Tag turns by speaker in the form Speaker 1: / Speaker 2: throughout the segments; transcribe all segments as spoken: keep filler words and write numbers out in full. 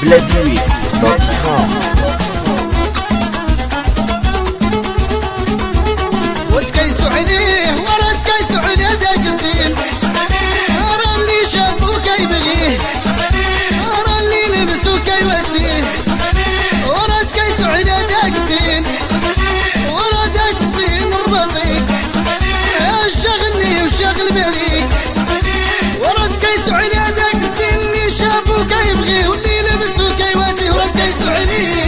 Speaker 1: بلادي دوت كوم.
Speaker 2: وتكيسو عليه ورا تكيسو عليه داك الزين، ورا اللي شافو كيبغيه، ورا اللي لبسو كيواتيه، ورا تكيسو عليه داك الزين، ورا داك الزين ربطيك شغلني وشغل بالي، ورا تكيسو عليه داك الزين اللي شافو كيبغيه واللي لبسو كيواتيه، ورا تكيسو عليه.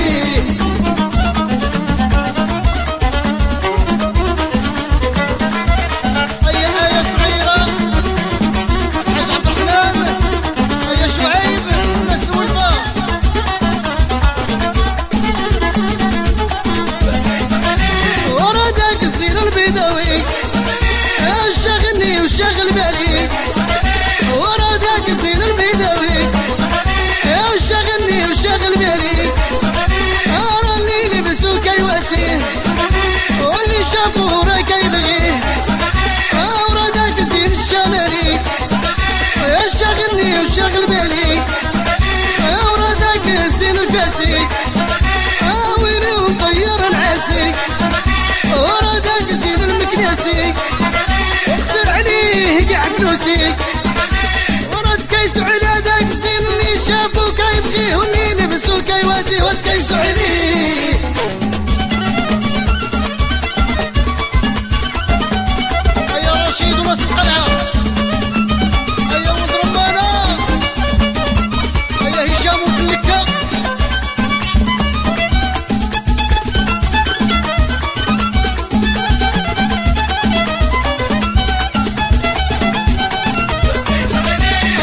Speaker 2: شغلني وشغل بالي ورا داك الزين البيضاوي، شغلني وشغل بالي، ورا اللي لبسو كيواتيه واللي شافو راه كيبغيه، ورا داك الزين الشمالي شغلني وشغل بالي، ورا داك الزين الفاسي ويلي ومطير العاسي، ورا داك الزين المكناسي اكسر عليه قاع فلوسي، ورا تكيسو على داك الزين اللي شافو كيبغيه واللي لبسو كيواتيه وتكيسو عليه. هيا رشيد وراس القلعة، هيا ولد رمانة، هيا هشام وفلكة.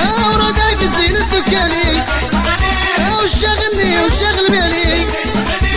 Speaker 2: وشغلني وشغل بالي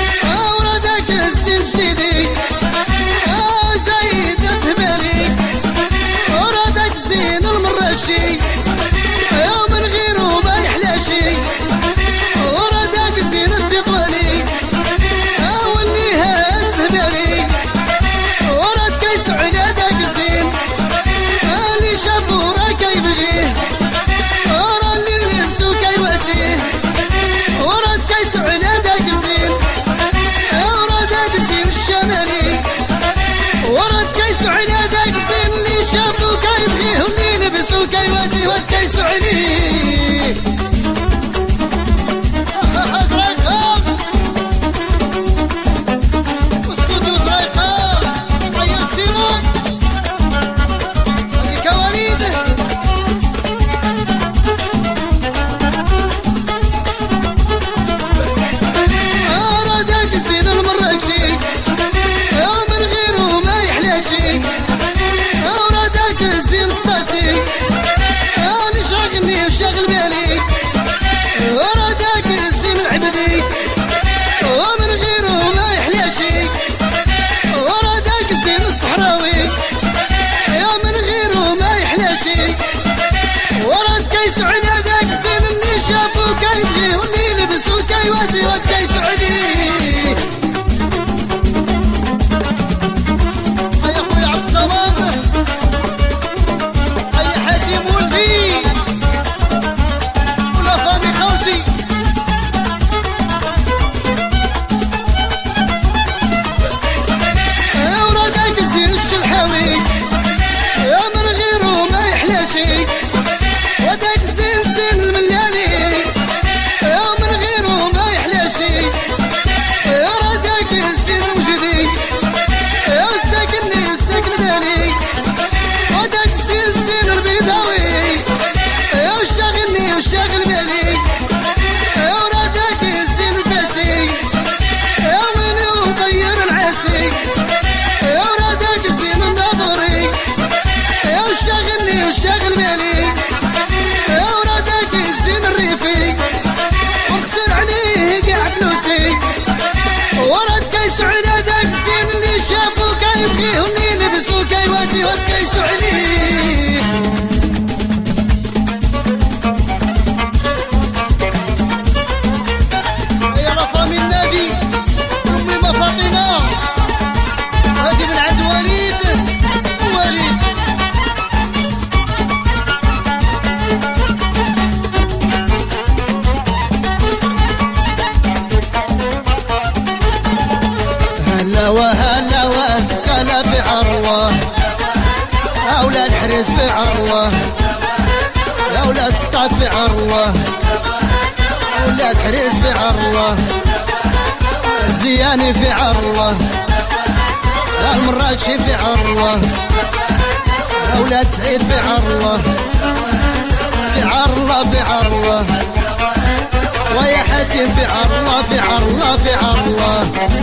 Speaker 2: هلاوة هلاوة قال في عروة يا ولاد حريص في عروة يا ولاد سطات في عروة يا ولاد حريص في عروة الزياني في عروة يا المراكشي في عروة يا ولاد سعيد في عروة في عروة في عروة ويا حاتم في عروة في عروة في عروة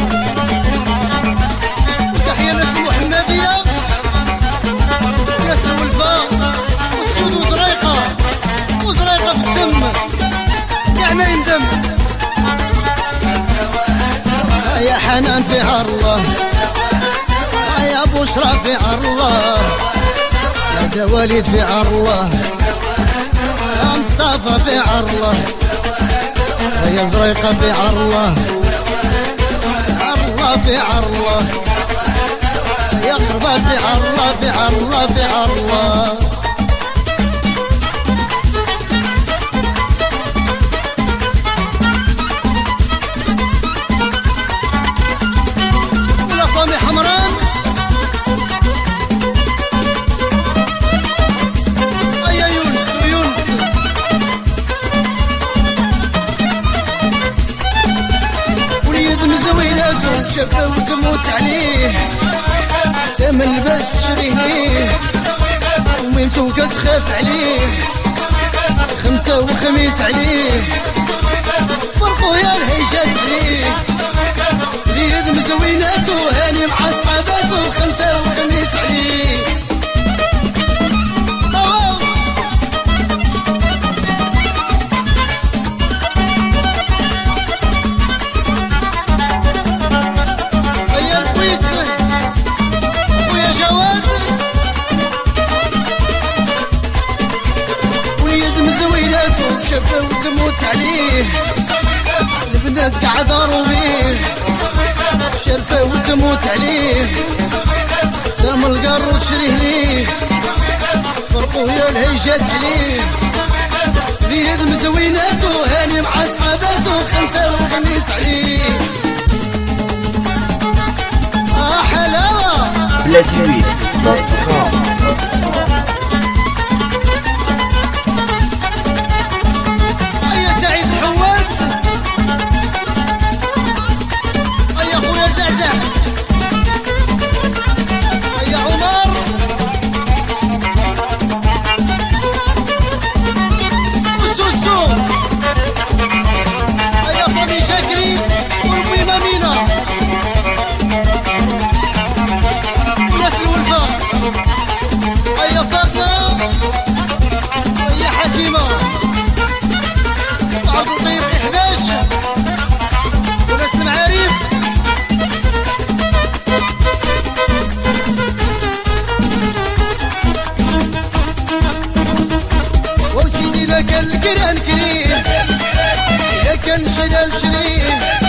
Speaker 2: تحية للناس المحمدية وناس الولفاء والسود وزريقة وزريقة في الدم كاع ما يندم يا حنان في عروة يا بشرى في عروة يا دواليد في عروة يا مصطفى في عروة يا زريقة في عروة عروة في عروة يا قربة في عروة في عروة في عروة ولا صامي حمران أيا يونس ويونس وليد مزويناتو شافه وتموت عليه تم البس شريه ليه وميمتو كتخاف عليه خمسة وخميس عليه فرقو يا الهيجات عليه وليد مزويناتو هاني مع صحاباتو خمسة وخميس عليه شافه وتموت عليه البنات قاع داروا بيه شرفه وتموت عليه تام القر وتشريه ليه فرقوا يا الهيجات عليه بيد مزويناتو هاني مع صحاباتو خمسة وخميس عليه اه حلاوة
Speaker 1: بلاديويت دوت كوم.
Speaker 2: لك القران كريم لك الشلال شريف